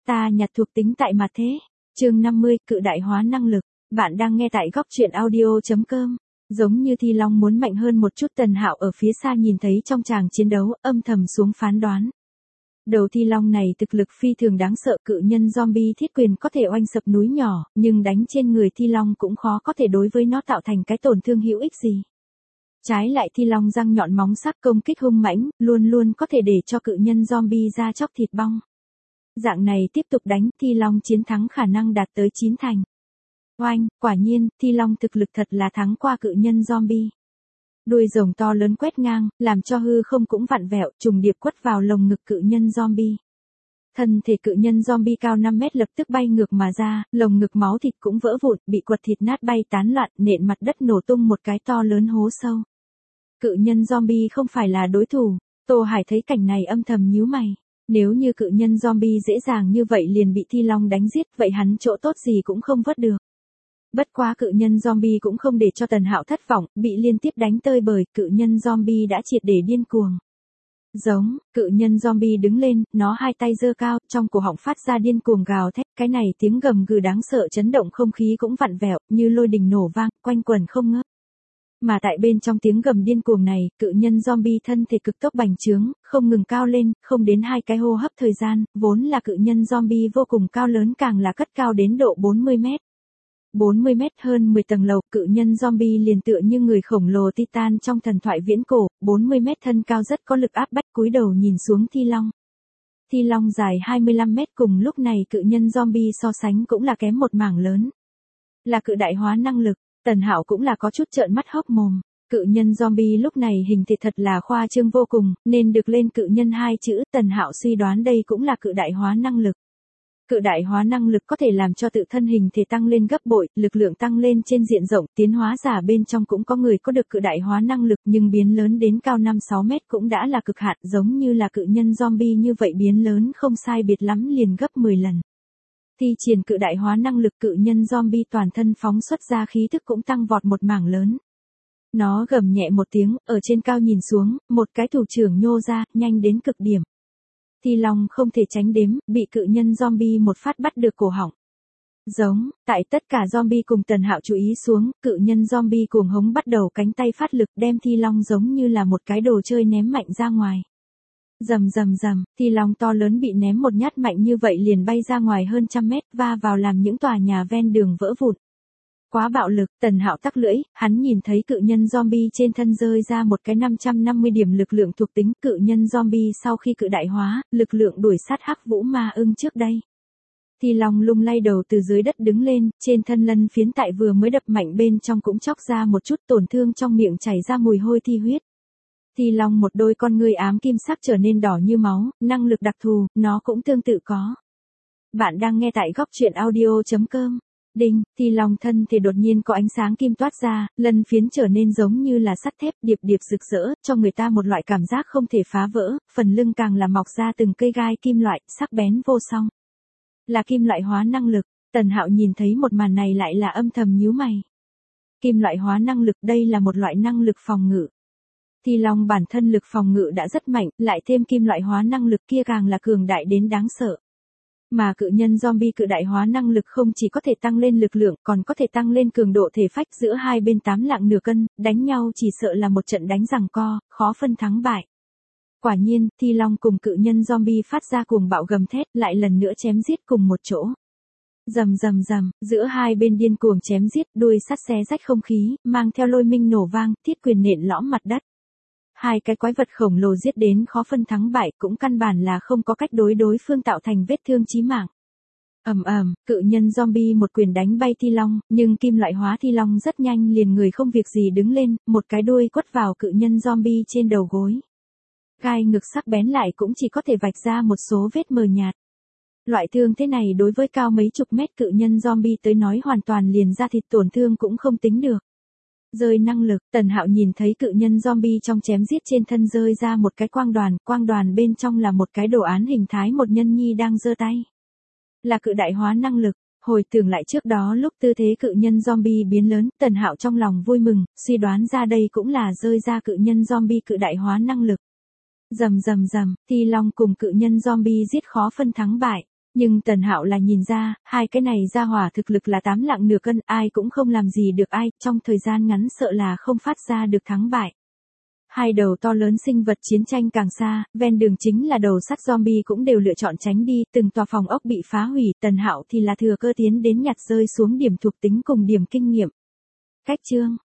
Ta nhặt thuộc tính tại mặt thế. Chương 50, cự đại hóa năng lực. Bạn đang nghe tại góc truyện audio.com. Giống như Thi Long muốn mạnh hơn một chút, Tần Hạo ở phía xa nhìn thấy trong tràng chiến đấu, âm thầm xuống phán đoán. Đầu Thi Long này thực lực phi thường đáng sợ, cự nhân zombie thiết quyền có thể oanh sập núi nhỏ, nhưng đánh trên người Thi Long cũng khó có thể đối với nó tạo thành cái tổn thương hữu ích gì. Trái lại Thi Long răng nhọn móng sắc công kích hung mãnh, luôn luôn có thể để cho cự nhân zombie ra chóc thịt bong. Dạng này tiếp tục đánh, Thi Long chiến thắng khả năng đạt tới 9 thành. Oanh, quả nhiên, Thi Long thực lực thật là thắng qua cự nhân zombie. Đuôi rồng to lớn quét ngang, làm cho hư không cũng vặn vẹo, trùng điệp quất vào lồng ngực cự nhân zombie. Thân thể cự nhân zombie cao 5 mét lập tức bay ngược mà ra, lồng ngực máu thịt cũng vỡ vụn, bị quật thịt nát bay tán loạn, nện mặt đất nổ tung một cái to lớn hố sâu. Cự nhân zombie không phải là đối thủ. Tô Hải thấy cảnh này âm thầm nhíu mày. Nếu như cự nhân zombie dễ dàng như vậy liền bị Thi Long đánh giết, vậy hắn chỗ tốt gì cũng không vớt được. Bất quá cự nhân zombie cũng không để cho Tần Hạo thất vọng, bị liên tiếp đánh tơi bời, cự nhân zombie đã triệt để điên cuồng. Giống, cự nhân zombie đứng lên, nó hai tay giơ cao, trong cổ họng phát ra điên cuồng gào thét, cái này tiếng gầm gừ đáng sợ chấn động không khí cũng vặn vẹo, như lôi đình nổ vang, quanh quẩn không ngớt. Mà tại bên trong tiếng gầm điên cuồng này, cự nhân zombie thân thể cực tốc bành trướng, không ngừng cao lên, không đến 2 cái hô hấp thời gian, vốn là cự nhân zombie vô cùng cao lớn càng là cất cao đến độ 40 mét. 40 mét hơn 10 tầng lầu, cự nhân zombie liền tựa như người khổng lồ Titan trong thần thoại viễn cổ, 40 mét thân cao rất có lực áp bách, cúi đầu nhìn xuống Thi Long. Thi Long dài 25 mét, cùng lúc này cự nhân zombie so sánh cũng là kém một mảng lớn. Là cự đại hóa năng lực. Tần Hạo cũng là có chút trợn mắt hốc mồm. Cự nhân zombie lúc này hình thể thật là khoa trương vô cùng, nên được lên cự nhân 2 chữ, Tần Hạo suy đoán đây cũng là cự đại hóa năng lực. Cự đại hóa năng lực có thể làm cho tự thân hình thể tăng lên gấp bội, lực lượng tăng lên trên diện rộng, tiến hóa giả bên trong cũng có người có được cự đại hóa năng lực, nhưng biến lớn đến cao 5-6 mét cũng đã là cực hạn, giống như là cự nhân zombie như vậy biến lớn không sai biệt lắm liền gấp 10 lần. Thi triển cự đại hóa năng lực, cự nhân zombie toàn thân phóng xuất ra khí thức cũng tăng vọt một mảng lớn. Nó gầm nhẹ một tiếng, ở trên cao nhìn xuống, một cái thủ trưởng nhô ra, nhanh đến cực điểm. Thi Long không thể tránh đếm, bị cự nhân zombie một phát bắt được cổ họng. Giống, tại tất cả zombie cùng Tần Hạo chú ý xuống, cự nhân zombie cuồng hống bắt đầu cánh tay phát lực đem Thi Long giống như là một cái đồ chơi ném mạnh ra ngoài. Rầm rầm rầm, Thi Long to lớn bị ném một nhát mạnh như vậy liền bay ra ngoài hơn trăm mét, va vào làm những tòa nhà ven đường vỡ vụn. Quá bạo lực, Tần Hạo tắc lưỡi, hắn nhìn thấy cự nhân zombie trên thân rơi ra một cái 550 điểm lực lượng thuộc tính, cự nhân zombie sau khi cự đại hóa, lực lượng đuổi sát Hắc Vũ Ma Ưng trước đây. Thi Long lung lay đầu từ dưới đất đứng lên, trên thân lân phiến tại vừa mới đập mạnh bên trong cũng chóc ra một chút, tổn thương trong miệng chảy ra mùi hôi thi huyết. Thi Long một đôi con ngươi ám kim sắc trở nên đỏ như máu, năng lực đặc thù, nó cũng tương tự có. Bạn đang nghe tại góc truyện audio.com. Đinh, Thi Long thân thể đột nhiên có ánh sáng kim toát ra, lân phiến trở nên giống như là sắt thép điệp điệp rực rỡ, cho người ta một loại cảm giác không thể phá vỡ, phần lưng càng là mọc ra từng cây gai kim loại, sắc bén vô song. Là kim loại hóa năng lực, Tần Hạo nhìn thấy một màn này lại là âm thầm nhíu mày. Kim loại hóa năng lực, đây là một loại năng lực phòng ngự. Thi Long bản thân lực phòng ngự đã rất mạnh, lại thêm kim loại hóa năng lực kia càng là cường đại đến đáng sợ. Mà cự nhân zombie cự đại hóa năng lực không chỉ có thể tăng lên lực lượng, còn có thể tăng lên cường độ thể phách, giữa hai bên 8 lạng nửa cân, đánh nhau chỉ sợ là một trận đánh giằng co, khó phân thắng bại. Quả nhiên, Thi Long cùng cự nhân zombie phát ra cuồng bạo gầm thét, lại lần nữa chém giết cùng một chỗ. Rầm rầm rầm, giữa hai bên điên cuồng chém giết, đuôi sắt xé rách không khí, mang theo lôi minh nổ vang, thiết quyền nện lõm mặt đất. Hai cái quái vật khổng lồ giết đến khó phân thắng bại, cũng căn bản là không có cách đối phương tạo thành vết thương chí mạng. Cự nhân zombie một quyền đánh bay Thi Long, nhưng kim loại hóa Thi Long rất nhanh liền người không việc gì đứng lên, một cái đuôi quất vào cự nhân zombie trên đầu gối. Gai ngực sắc bén lại cũng chỉ có thể vạch ra một số vết mờ nhạt. Loại thương thế này đối với cao mấy chục mét cự nhân zombie tới nói hoàn toàn liền ra thịt, tổn thương cũng không tính được. Rơi năng lực, Tần Hạo nhìn thấy cự nhân zombie trong chém giết trên thân rơi ra một cái quang đoàn bên trong là một cái đồ án hình thái một nhân nhi đang giơ tay. Là cự đại hóa năng lực, hồi tưởng lại trước đó lúc tư thế cự nhân zombie biến lớn, Tần Hạo trong lòng vui mừng, suy đoán ra đây cũng là rơi ra cự nhân zombie cự đại hóa năng lực. Rầm rầm rầm, Thi Long cùng cự nhân zombie giết khó phân thắng bại. Nhưng Tần Hạo là nhìn ra, hai cái này ra hỏa thực lực là 8 lạng nửa cân, ai cũng không làm gì được ai, trong thời gian ngắn sợ là không phát ra được thắng bại. Hai đầu to lớn sinh vật chiến tranh càng xa, ven đường chính là đầu sắt zombie cũng đều lựa chọn tránh đi, từng tòa phòng ốc bị phá hủy, Tần Hạo thì là thừa cơ tiến đến nhặt rơi xuống điểm thuộc tính cùng điểm kinh nghiệm. Cách chương